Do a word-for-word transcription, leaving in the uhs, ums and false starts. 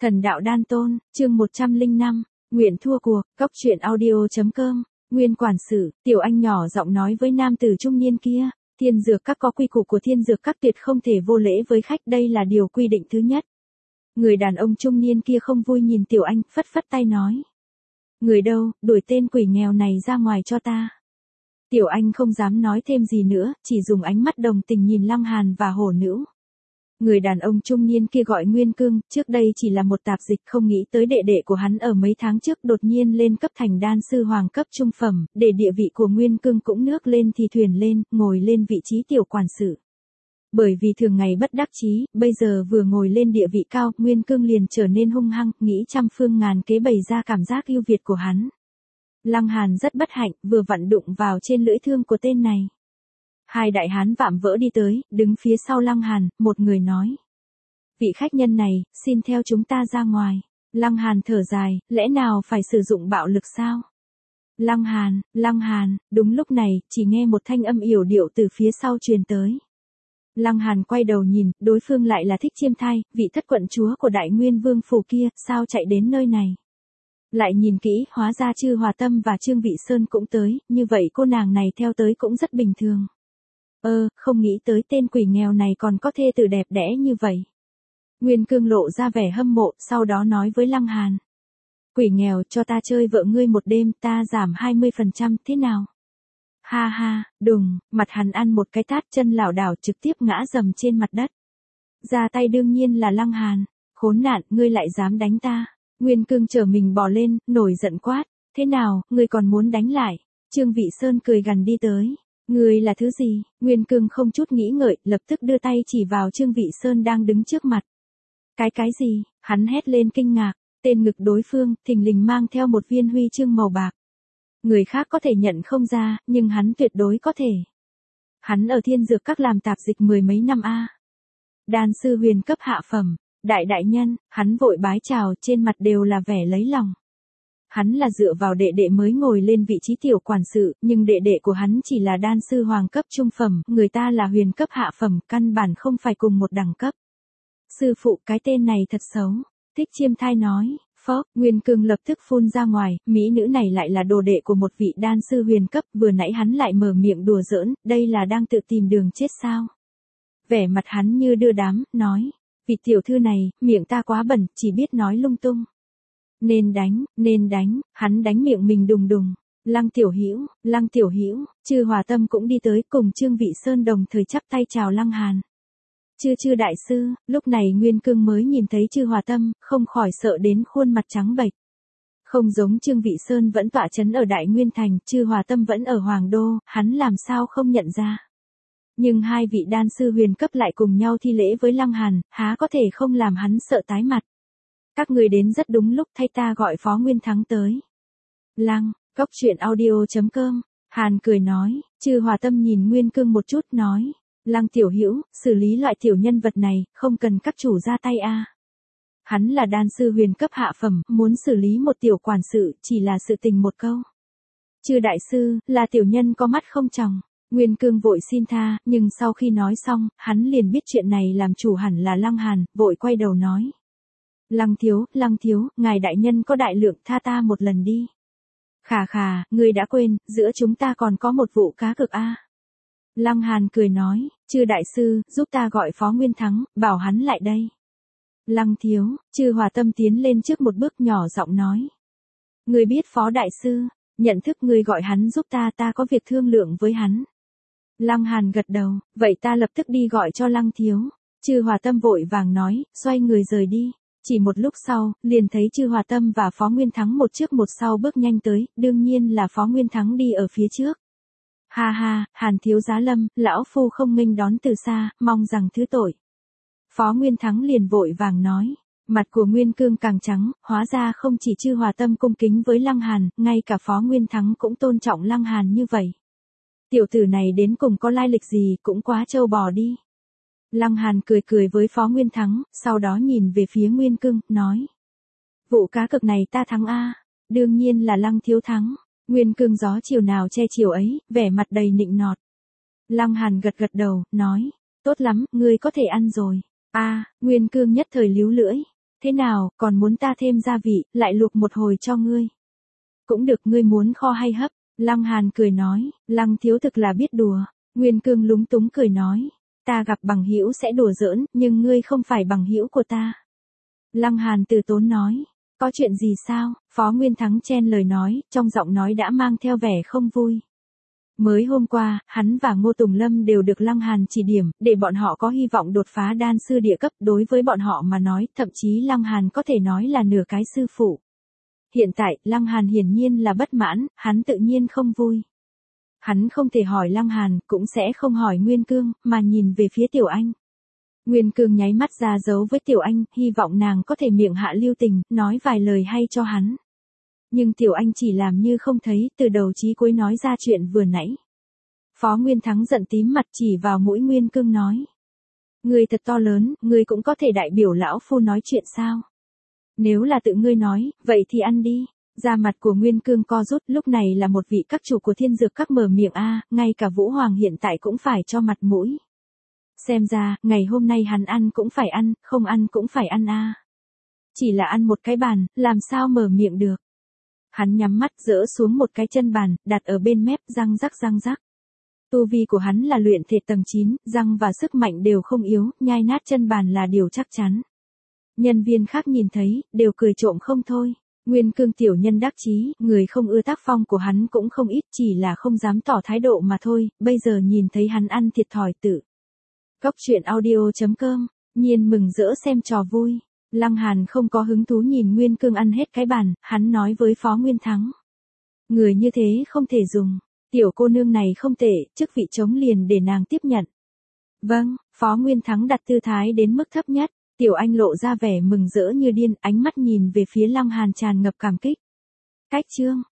Thần đạo đan tôn, chương một trăm lẻ năm, nguyện thua cuộc, cóc truyện audio.com, Nguyên quản sự, Tiểu Anh nhỏ giọng nói với nam tử trung niên kia, Thiên Dược Các có quy củ của Thiên Dược Các, tuyệt không thể vô lễ với khách, đây là điều quy định thứ nhất. Người đàn ông trung niên kia không vui nhìn Tiểu Anh, phất phất tay nói. Người đâu, đuổi tên quỷ nghèo này ra ngoài cho ta. Tiểu Anh không dám nói thêm gì nữa, chỉ dùng ánh mắt đồng tình nhìn Lăng Hàn và Hổ Nữ. Người đàn ông trung niên kia gọi Nguyên Cương, trước đây chỉ là một tạp dịch, không nghĩ tới đệ đệ của hắn ở mấy tháng trước đột nhiên lên cấp thành đan sư hoàng cấp trung phẩm, để địa vị của Nguyên Cương cũng nước lên thì thuyền lên, ngồi lên vị trí tiểu quản sự. Bởi vì thường ngày bất đắc chí, bây giờ vừa ngồi lên địa vị cao, Nguyên Cương liền trở nên hung hăng, nghĩ trăm phương ngàn kế bày ra cảm giác ưu việt của hắn. Lăng Hàn rất bất hạnh, vừa vặn đụng vào trên lưỡi thương của tên này. Hai đại hán vạm vỡ đi tới, đứng phía sau Lăng Hàn, một người nói. Vị khách nhân này, xin theo chúng ta ra ngoài. Lăng Hàn thở dài, lẽ nào phải sử dụng bạo lực sao? Lăng Hàn, Lăng Hàn, đúng lúc này, chỉ nghe một thanh âm yểu điệu từ phía sau truyền tới. Lăng Hàn quay đầu nhìn, đối phương lại là Thích Chiêm Thai, vị thất quận chúa của Đại Nguyên Vương phủ kia, sao chạy đến nơi này? Lại nhìn kỹ, hóa ra Chư Hòa Tâm và Trương Vị Sơn cũng tới, như vậy cô nàng này theo tới cũng rất bình thường. Ơ, không nghĩ tới tên quỷ nghèo này còn có thê tử đẹp đẽ như vậy. Nguyên Cương lộ ra vẻ hâm mộ, sau đó nói với Lăng Hàn. Quỷ nghèo, cho ta chơi vợ ngươi một đêm, ta giảm hai mươi phần trăm, thế nào? Ha ha, đùng, mặt hắn ăn một cái tát, chân lảo đảo trực tiếp ngã dầm trên mặt đất. Ra tay đương nhiên là Lăng Hàn. Khốn nạn, ngươi lại dám đánh ta. Nguyên Cương trở mình bò lên, nổi giận quát. Thế nào, ngươi còn muốn đánh lại? Trương Vị Sơn cười gằn đi tới. Ngươi là thứ gì? Nguyên Cương không chút nghĩ ngợi, lập tức đưa tay chỉ vào Trương Vị Sơn đang đứng trước mặt. Cái cái gì? Hắn hét lên kinh ngạc. Tên ngực đối phương, thình lình mang theo một viên huy chương màu bạc. Người khác có thể nhận không ra, nhưng hắn tuyệt đối có thể. Hắn ở Thiên Dược Các làm tạp dịch mười mấy năm a. Đan sư huyền cấp hạ phẩm, đại đại nhân, hắn vội bái chào, trên mặt đều là vẻ lấy lòng. Hắn là dựa vào đệ đệ mới ngồi lên vị trí tiểu quản sự, nhưng đệ đệ của hắn chỉ là đan sư hoàng cấp trung phẩm, người ta là huyền cấp hạ phẩm, căn bản không phải cùng một đẳng cấp. Sư phụ, cái tên này thật xấu. Thích Chiêm Thai nói. Phó, Nguyên Cương lập tức phun ra ngoài, mỹ nữ này lại là đồ đệ của một vị đan sư huyền cấp, vừa nãy hắn lại mở miệng đùa giỡn, đây là đang tự tìm đường chết sao? Vẻ mặt hắn như đưa đám, nói, vị tiểu thư này, miệng ta quá bẩn, chỉ biết nói lung tung. Nên đánh, nên đánh, hắn đánh miệng mình đùng đùng. Lăng Tiểu Hữu, Lăng Tiểu Hữu, Chư Hòa Tâm cũng đi tới, cùng Trương Vị Sơn đồng thời chắp tay chào Lăng Hàn. Chư chư đại sư, lúc này Nguyên Cương mới nhìn thấy Chư Hòa Tâm, không khỏi sợ đến khuôn mặt trắng bệch. Không giống Trương Vị Sơn vẫn tọa chấn ở Đại Nguyên Thành, Chư Hòa Tâm vẫn ở Hoàng Đô, hắn làm sao không nhận ra. Nhưng hai vị đan sư huyền cấp lại cùng nhau thi lễ với Lăng Hàn, há có thể không làm hắn sợ tái mặt. Các người đến rất đúng lúc, thay ta gọi Phó Nguyên Thắng tới. Lăng, cóc truyện audio.com, Hàn cười nói, Chư Hòa Tâm nhìn Nguyên Cương một chút nói. Lăng Tiểu Hữu, xử lý loại tiểu nhân vật này, không cần các chủ ra tay a. À. Hắn là đan sư huyền cấp hạ phẩm, muốn xử lý một tiểu quản sự, chỉ là sự tình một câu. Chư đại sư, là tiểu nhân có mắt không tròng. Nguyên Cương vội xin tha, nhưng sau khi nói xong, hắn liền biết chuyện này làm chủ hẳn là Lăng Hàn, vội quay đầu nói. Lăng thiếu, Lăng thiếu, ngài đại nhân có đại lượng, tha ta một lần đi. Khà khà, ngươi đã quên, giữa chúng ta còn có một vụ cá cược a. À. Lăng Hàn cười nói, Chư đại sư, giúp ta gọi Phó Nguyên Thắng, bảo hắn lại đây. Lăng thiếu, Chư Hòa Tâm tiến lên trước một bước nhỏ giọng nói. Ngươi biết Phó đại sư, nhận thức ngươi gọi hắn giúp ta, ta có việc thương lượng với hắn. Lăng Hàn gật đầu, vậy ta lập tức đi gọi cho Lăng thiếu. Chư Hòa Tâm vội vàng nói, xoay người rời đi. Chỉ một lúc sau, liền thấy Chư Hòa Tâm và Phó Nguyên Thắng một trước một sau bước nhanh tới, đương nhiên là Phó Nguyên Thắng đi ở phía trước. Ha ha, Hàn thiếu giá lâm, lão phu không nghênh đón từ xa, mong rằng thứ tội. Phó Nguyên Thắng liền vội vàng nói, mặt của Nguyên Cương càng trắng, hóa ra không chỉ Chư Hòa Tâm cung kính với Lăng Hàn, ngay cả Phó Nguyên Thắng cũng tôn trọng Lăng Hàn như vậy. Tiểu tử này đến cùng có lai lịch gì, cũng quá trâu bò đi. Lăng Hàn cười cười với Phó Nguyên Thắng, sau đó nhìn về phía Nguyên Cương, nói. Vụ cá cược này ta thắng a, đương nhiên là Lăng thiếu thắng. Nguyên Cương gió chiều nào che chiều ấy, vẻ mặt đầy nịnh nọt. Lăng Hàn gật gật đầu, nói, tốt lắm, ngươi có thể ăn rồi. A, Nguyên Cương nhất thời líu lưỡi. Thế nào, còn muốn ta thêm gia vị, lại luộc một hồi cho ngươi. Cũng được, ngươi muốn kho hay hấp. Lăng Hàn cười nói, Lăng thiếu thực là biết đùa. Nguyên Cương lúng túng cười nói, ta gặp bằng hữu sẽ đùa giỡn, nhưng ngươi không phải bằng hữu của ta. Lăng Hàn từ tốn nói, có chuyện gì sao? Phó Nguyên Thắng chen lời nói, trong giọng nói đã mang theo vẻ không vui. Mới hôm qua, hắn và Ngô Tùng Lâm đều được Lăng Hàn chỉ điểm, để bọn họ có hy vọng đột phá đan sư địa cấp. Đối với bọn họ mà nói, thậm chí Lăng Hàn có thể nói là nửa cái sư phụ. Hiện tại, Lăng Hàn hiển nhiên là bất mãn, hắn tự nhiên không vui. Hắn không thể hỏi Lăng Hàn, cũng sẽ không hỏi Nguyên Cương, mà nhìn về phía Tiểu Anh. Nguyên Cương nháy mắt ra dấu với Tiểu Anh, hy vọng nàng có thể miệng hạ lưu tình, nói vài lời hay cho hắn. Nhưng Tiểu Anh chỉ làm như không thấy, từ đầu chí cuối nói ra chuyện vừa nãy. Phó Nguyên Thắng giận tím mặt chỉ vào mũi Nguyên Cương nói. Ngươi thật to lớn, ngươi cũng có thể đại biểu lão phu nói chuyện sao? Nếu là tự ngươi nói, vậy thì ăn đi. Da mặt của Nguyên Cương co rút, lúc này là một vị các chủ của thiên dược các mở miệng a, ngay cả Vũ Hoàng hiện tại cũng phải cho mặt mũi. Xem ra, ngày hôm nay hắn ăn cũng phải ăn, không ăn cũng phải ăn a. Chỉ là ăn một cái bàn, làm sao mở miệng được. Hắn nhắm mắt dỡ xuống một cái chân bàn, đặt ở bên mép, răng rắc răng rắc. Tu vi của hắn là luyện thể tầng chín, răng và sức mạnh đều không yếu, nhai nát chân bàn là điều chắc chắn. Nhân viên khác nhìn thấy, đều cười trộm không thôi. Nguyên Cương tiểu nhân đắc chí, người không ưa tác phong của hắn cũng không ít, chỉ là không dám tỏ thái độ mà thôi, bây giờ nhìn thấy hắn ăn thiệt thòi tự. Cốc truyện audio chấm com, nhiên mừng rỡ xem trò vui. Lăng Hàn không có hứng thú nhìn Nguyên Cương ăn hết cái bàn, hắn nói với Phó Nguyên Thắng. Người như thế không thể dùng, tiểu cô nương này không tệ, chức vị trống liền để nàng tiếp nhận. Vâng, Phó Nguyên Thắng đặt tư thái đến mức thấp nhất. Tiểu Anh lộ ra vẻ mừng rỡ như điên, ánh mắt nhìn về phía Lăng Hàn tràn ngập cảm kích. Cách chương